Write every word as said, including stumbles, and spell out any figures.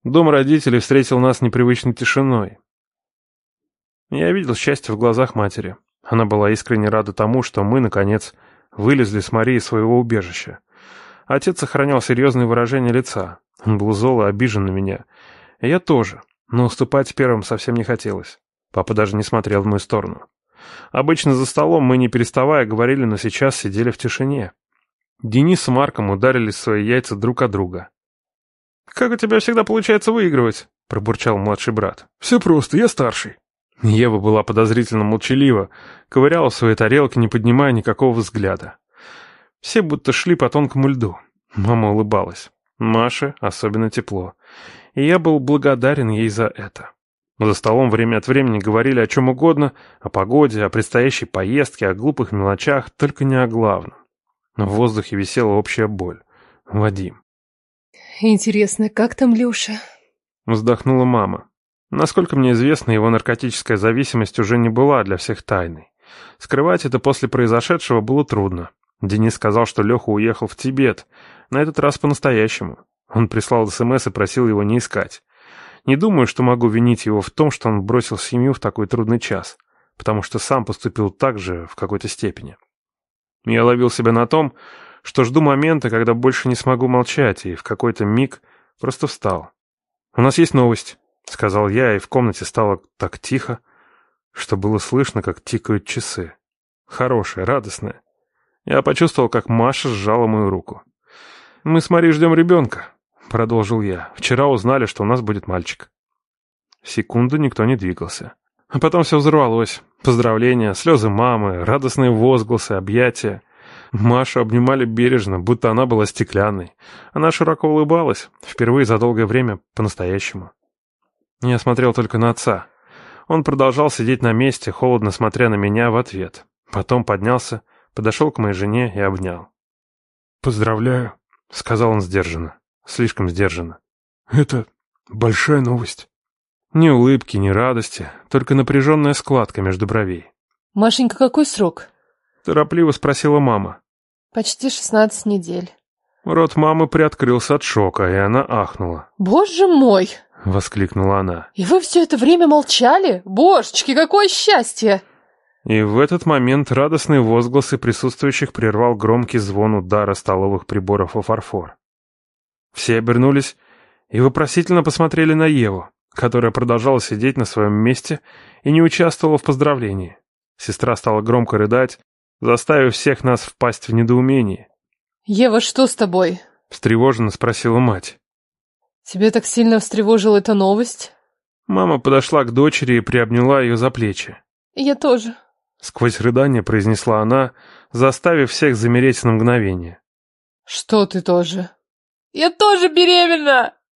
Дом родителей встретил нас непривычной тишиной. Я видел счастье в глазах матери. Она была искренне рада тому, что мы, наконец, вылезли с Марией из своего убежища. Отец сохранял серьезное выражение лица. Он был зол и обижен на меня. И я тоже, но уступать первым совсем не хотелось. Папа даже не смотрел в мою сторону. Обычно за столом мы, не переставая, говорили, но сейчас сидели в тишине. Денис с Марком ударились в свои яйца друг от друга. «Как у тебя всегда получается выигрывать?» — пробурчал младший брат. «Все просто, я старший». Ева была подозрительно молчалива, ковыряла в своей тарелке, не поднимая никакого взгляда. Все будто шли по тонкому льду. Мама улыбалась. Маше особенно тепло. И я был благодарен ей за это. За столом время от времени говорили о чем угодно, о погоде, о предстоящей поездке, о глупых мелочах, только не о главном. Но в воздухе висела общая боль. Вадим. «Интересно, как там Леша?» Вздохнула мама. Насколько мне известно, его наркотическая зависимость уже не была для всех тайной. Скрывать это после произошедшего было трудно. Денис сказал, что Леха уехал в Тибет, на этот раз по-настоящему. Он прислал СМС и просил его не искать. Не думаю, что могу винить его в том, что он бросил семью в такой трудный час, потому что сам поступил так же в какой-то степени. Я ловил себя на том, что жду момента, когда больше не смогу молчать, и в какой-то миг просто встал. «У нас есть новость», — сказал я, и в комнате стало так тихо, что было слышно, как тикают часы. Хорошая, радостная. Я почувствовал, как Маша сжала мою руку. «Мы с Марией ждем ребенка», — продолжил я. «Вчера узнали, что у нас будет мальчик». Секунду никто не двигался. А потом все взорвалось. Поздравления, слезы мамы, радостные возгласы, объятия. Машу обнимали бережно, будто она была стеклянной. Она широко улыбалась, впервые за долгое время по-настоящему. Я смотрел только на отца. Он продолжал сидеть на месте, холодно смотря на меня в ответ. Потом поднялся, подошел к моей жене и обнял. «Поздравляю», — сказал он сдержанно, слишком сдержанно. «Это большая новость». Ни улыбки, ни радости, только напряженная складка между бровей. «Машенька, какой срок?» — торопливо спросила мама. «Почти шестнадцать недель». Рот мамы приоткрылся от шока, и она ахнула. «Боже мой!» — воскликнула она. «И вы все это время молчали? Божечки, какое счастье!» И в этот момент радостные возгласы присутствующих прервал громкий звон удара столовых приборов о фарфор. Все обернулись и вопросительно посмотрели на Еву, которая продолжала сидеть на своем месте и не участвовала в поздравлении. Сестра стала громко рыдать, заставив всех нас впасть в недоумение. «Ева, что с тобой?» — встревоженно спросила мать. «Тебя так сильно встревожила эта новость?» Мама подошла к дочери и приобняла ее за плечи. «Я тоже», — сквозь рыдание произнесла она, заставив всех замереть на мгновение. «Что ты тоже?» «Я тоже беременна!»